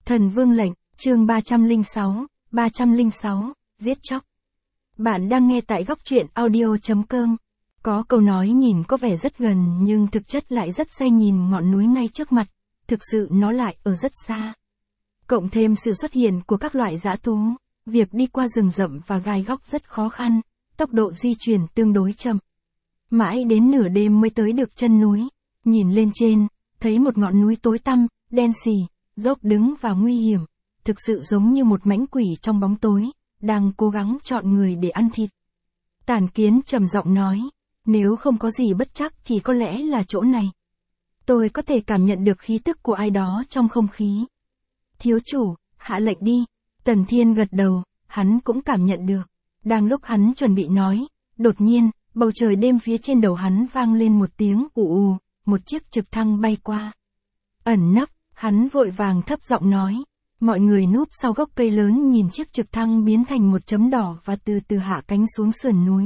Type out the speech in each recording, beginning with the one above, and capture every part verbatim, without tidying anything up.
Thần Vương lệnh, chương ba trăm lẻ sáu, ba trăm lẻ sáu, giết chóc. Bạn đang nghe tại góc truyện audio.com. Có câu nói nhìn có vẻ rất gần nhưng thực chất lại rất xa, nhìn ngọn núi ngay trước mặt, thực sự nó lại ở rất xa. Cộng thêm sự xuất hiện của các loại dã thú, việc đi qua rừng rậm và gai góc rất khó khăn, tốc độ di chuyển tương đối chậm. Mãi đến nửa đêm mới tới được chân núi, nhìn lên trên, thấy một ngọn núi tối tăm, đen sì, dốc đứng và nguy hiểm, thực sự giống như một mãnh quỷ trong bóng tối, đang cố gắng chọn người để ăn thịt. Tản Kiến trầm giọng nói, nếu không có gì bất trắc thì có lẽ là chỗ này. Tôi có thể cảm nhận được khí tức của ai đó trong không khí. Thiếu chủ, hạ lệnh đi. Tần Thiên gật đầu, hắn cũng cảm nhận được. Đang lúc hắn chuẩn bị nói, đột nhiên, bầu trời đêm phía trên đầu hắn vang lên một tiếng ù ù, một chiếc trực thăng bay qua. Ẩn nấp, hắn vội vàng thấp giọng nói. Mọi người núp sau gốc cây lớn nhìn chiếc trực thăng biến thành một chấm đỏ và từ từ hạ cánh xuống sườn núi.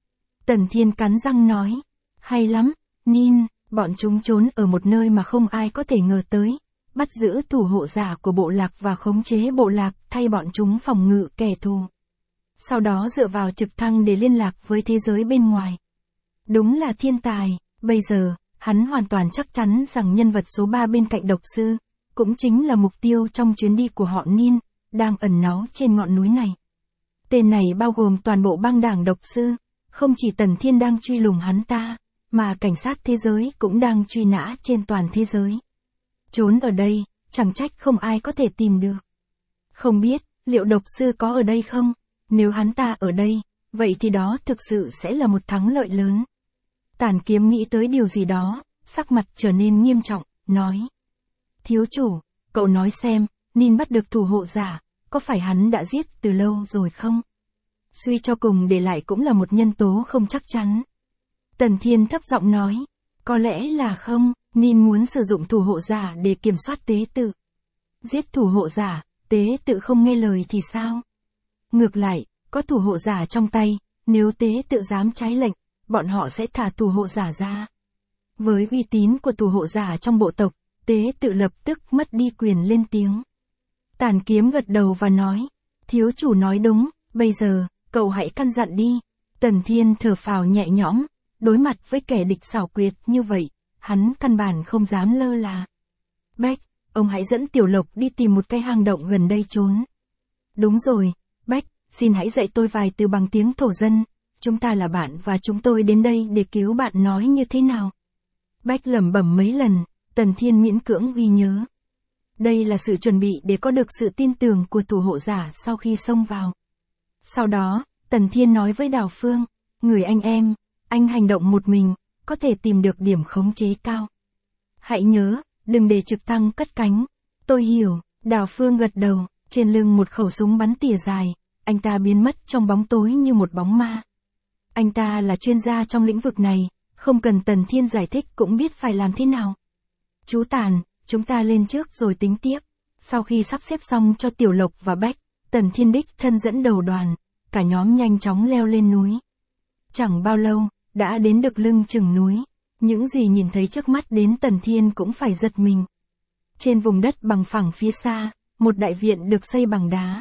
Tần Thiên cắn răng nói, hay lắm, Nin, bọn chúng trốn ở một nơi mà không ai có thể ngờ tới, bắt giữ thủ hộ giả của bộ lạc và khống chế bộ lạc thay bọn chúng phòng ngự kẻ thù. Sau đó dựa vào trực thăng để liên lạc với thế giới bên ngoài. Đúng là thiên tài, bây giờ, hắn hoàn toàn chắc chắn rằng nhân vật số ba bên cạnh độc sư, cũng chính là mục tiêu trong chuyến đi của họ Nin, đang ẩn náu trên ngọn núi này. Tên này bao gồm toàn bộ băng đảng độc sư, không chỉ Tần Thiên đang truy lùng hắn ta, mà cảnh sát thế giới cũng đang truy nã trên toàn thế giới. Trốn ở đây, chẳng trách không ai có thể tìm được. Không biết, liệu độc sư có ở đây không? Nếu hắn ta ở đây, vậy thì đó thực sự sẽ là một thắng lợi lớn. Tản Kiếm nghĩ tới điều gì đó, sắc mặt trở nên nghiêm trọng, nói. Thiếu chủ, cậu nói xem, Nin bắt được thủ hộ giả, có phải hắn đã giết từ lâu rồi không? Suy cho cùng để lại cũng là một nhân tố không chắc chắn. Tần Thiên thấp giọng nói, có lẽ là không, Nin muốn sử dụng thủ hộ giả để kiểm soát tế tự. Giết thủ hộ giả, tế tự không nghe lời thì sao? Ngược lại, có thủ hộ giả trong tay, nếu tế tự dám trái lệnh, bọn họ sẽ thả thủ hộ giả ra. Với uy tín của thủ hộ giả trong bộ tộc, tế tự lập tức mất đi quyền lên tiếng. Tản Kiếm gật đầu và nói, thiếu chủ nói đúng, bây giờ, cậu hãy căn dặn đi. Tần Thiên thở phào nhẹ nhõm, đối mặt với kẻ địch xảo quyệt như vậy, hắn căn bản không dám lơ là. Bách, ông hãy dẫn Tiểu Lộc đi tìm một cái hang động gần đây trốn. Đúng rồi, Bách, xin hãy dạy tôi vài từ bằng tiếng thổ dân, chúng ta là bạn và chúng tôi đến đây để cứu bạn nói như thế nào. Bách lẩm bẩm mấy lần, Tần Thiên miễn cưỡng ghi nhớ. Đây là sự chuẩn bị để có được sự tin tưởng của thủ hộ giả sau khi xông vào. Sau đó, Tần Thiên nói với Đào Phương, người anh em, anh hành động một mình, có thể tìm được điểm khống chế cao. Hãy nhớ, đừng để trực thăng cất cánh. Tôi hiểu, Đào Phương gật đầu, trên lưng một khẩu súng bắn tỉa dài, anh ta biến mất trong bóng tối như một bóng ma. Anh ta là chuyên gia trong lĩnh vực này, không cần Tần Thiên giải thích cũng biết phải làm thế nào. Chú Tàn, chúng ta lên trước rồi tính tiếp. Sau khi sắp xếp xong cho Tiểu Lộc và Bách, Tần Thiên đích thân dẫn đầu đoàn, cả nhóm nhanh chóng leo lên núi. Chẳng bao lâu, đã đến được lưng chừng núi, những gì nhìn thấy trước mắt đến Tần Thiên cũng phải giật mình. Trên vùng đất bằng phẳng phía xa, một đại viện được xây bằng đá.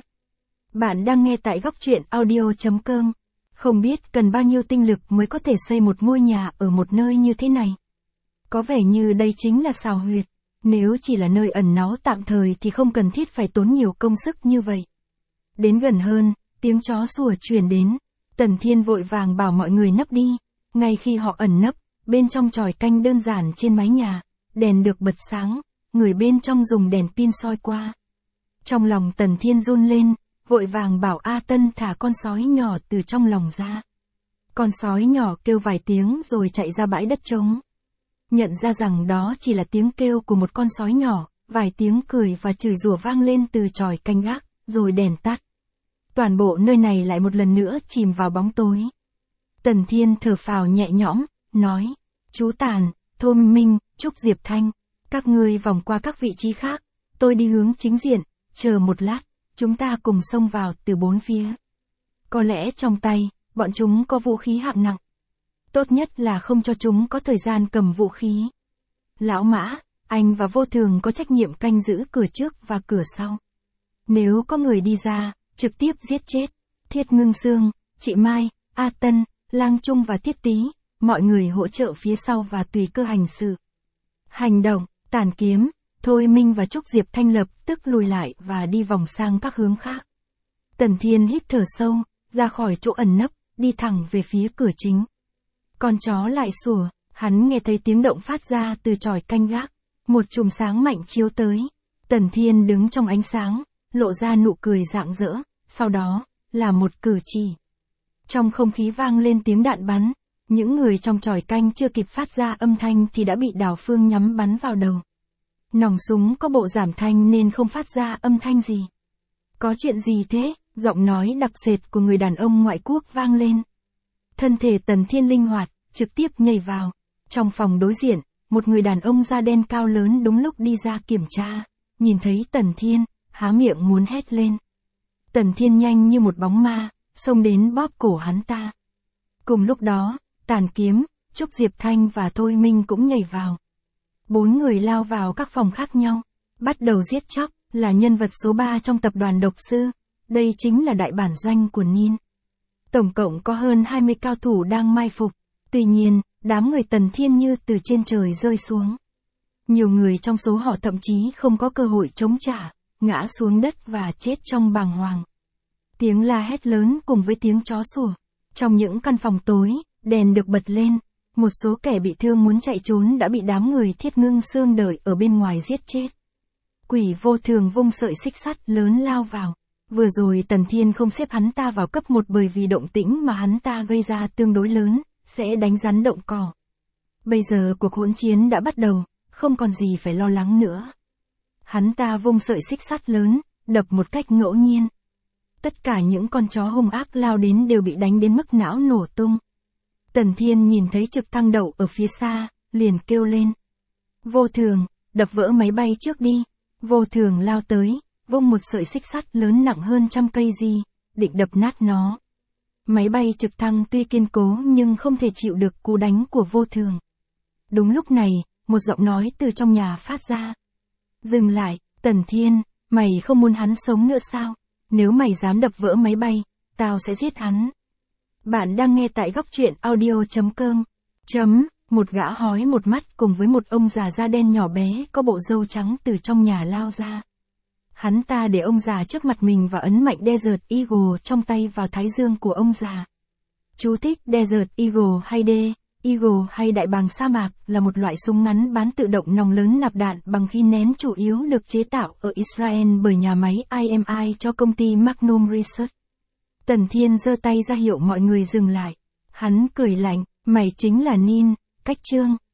Bạn đang nghe tại góc truyện audio.com. Không biết cần bao nhiêu tinh lực mới có thể xây một ngôi nhà ở một nơi như thế này. Có vẻ như đây chính là xào huyệt. Nếu chỉ là nơi ẩn náu tạm thời thì không cần thiết phải tốn nhiều công sức như vậy. Đến gần hơn, tiếng chó sủa truyền đến. Tần Thiên vội vàng bảo mọi người nấp đi. Ngay khi họ ẩn nấp, bên trong chòi canh đơn giản trên mái nhà, đèn được bật sáng, người bên trong dùng đèn pin soi qua. Trong lòng Tần Thiên run lên, vội vàng bảo A Tân thả con sói nhỏ từ trong lòng ra. Con sói nhỏ kêu vài tiếng rồi chạy ra bãi đất trống. Nhận ra rằng đó chỉ là tiếng kêu của một con sói nhỏ, vài tiếng cười và chửi rủa vang lên từ chòi canh gác, rồi đèn tắt. Toàn bộ nơi này lại một lần nữa chìm vào bóng tối. Tần Thiên thở phào nhẹ nhõm, nói, chú Tàn, Thôm Minh, Trúc Diệp Thanh, các ngươi vòng qua các vị trí khác, tôi đi hướng chính diện, chờ một lát, chúng ta cùng xông vào từ bốn phía. Có lẽ trong tay, bọn chúng có vũ khí hạng nặng. Tốt nhất là không cho chúng có thời gian cầm vũ khí. Lão Mã, anh và Vô Thường có trách nhiệm canh giữ cửa trước và cửa sau. Nếu có người đi ra, trực tiếp giết chết. Thiết Ngưng Sương, chị Mai, A Tân, Lang Trung và Tiết Tý, mọi người hỗ trợ phía sau và tùy cơ hành sự. Hành động, Tản Kiếm, Thôi Minh và Trúc Diệp Thanh lập tức lùi lại và đi vòng sang các hướng khác. Tần Thiên hít thở sâu, ra khỏi chỗ ẩn nấp, đi thẳng về phía cửa chính. Con chó lại sủa, hắn nghe thấy tiếng động phát ra từ chòi canh gác. Một chùm sáng mạnh chiếu tới. Tần Thiên đứng trong ánh sáng, lộ ra nụ cười rạng rỡ, sau đó, là một cử chỉ. Trong không khí vang lên tiếng đạn bắn, những người trong chòi canh chưa kịp phát ra âm thanh thì đã bị Đào Phương nhắm bắn vào đầu. Nòng súng có bộ giảm thanh nên không phát ra âm thanh gì. Có chuyện gì thế? Giọng nói đặc sệt của người đàn ông ngoại quốc vang lên. Thân thể Tần Thiên linh hoạt, trực tiếp nhảy vào. Trong phòng đối diện, một người đàn ông da đen cao lớn đúng lúc đi ra kiểm tra. Nhìn thấy Tần Thiên, há miệng muốn hét lên. Tần Thiên nhanh như một bóng ma, xông đến bóp cổ hắn ta. Cùng lúc đó, Tản Kiếm, Trúc Diệp Thanh và Thôi Minh cũng nhảy vào. Bốn người lao vào các phòng khác nhau, bắt đầu giết chóc, là nhân vật số ba trong tập đoàn độc sư. Đây chính là đại bản doanh của Nin. Tổng cộng có hơn hai mươi cao thủ đang mai phục. Tuy nhiên, đám người Tần Thiên như từ trên trời rơi xuống. Nhiều người trong số họ thậm chí không có cơ hội chống trả, ngã xuống đất và chết trong bàng hoàng. Tiếng la hét lớn cùng với tiếng chó sủa. Trong những căn phòng tối, đèn được bật lên. Một số kẻ bị thương muốn chạy trốn đã bị đám người Thiết Ngưng Sương đợi ở bên ngoài giết chết. Quỷ Vô Thường vung sợi xích sắt lớn lao vào. Vừa rồi Tần Thiên không xếp hắn ta vào cấp một bởi vì động tĩnh mà hắn ta gây ra tương đối lớn, sẽ đánh rắn động cỏ. Bây giờ cuộc hỗn chiến đã bắt đầu, không còn gì phải lo lắng nữa. Hắn ta vung sợi xích sắt lớn, đập một cách ngẫu nhiên. Tất cả những con chó hung ác lao đến đều bị đánh đến mức não nổ tung. Tần Thiên nhìn thấy trực thăng đậu ở phía xa, liền kêu lên. Vô Thường, đập vỡ máy bay trước đi. Vô Thường lao tới, vung một sợi xích sắt lớn nặng hơn trăm cây gì, định đập nát nó. Máy bay trực thăng tuy kiên cố nhưng không thể chịu được cú đánh của Vô Thường. Đúng lúc này, một giọng nói từ trong nhà phát ra. Dừng lại, Tần Thiên, mày không muốn hắn sống nữa sao? Nếu mày dám đập vỡ máy bay, tao sẽ giết hắn. Bạn đang nghe tại góc truyện audio chấm com. Chấm, một gã hói một mắt cùng với một ông già da đen nhỏ bé có bộ râu trắng từ trong nhà lao ra. Hắn ta để ông già trước mặt mình và ấn mạnh Desert Eagle trong tay vào thái dương của ông già. Chú thích Desert Eagle hay D, Eagle hay đại bàng sa mạc là một loại súng ngắn bán tự động nòng lớn nạp đạn bằng khí nén chủ yếu được chế tạo ở Israel bởi nhà máy I M I cho công ty Magnum Research. Tần Thiên giơ tay ra hiệu mọi người dừng lại. Hắn cười lạnh, mày chính là Nin, Cách Trương.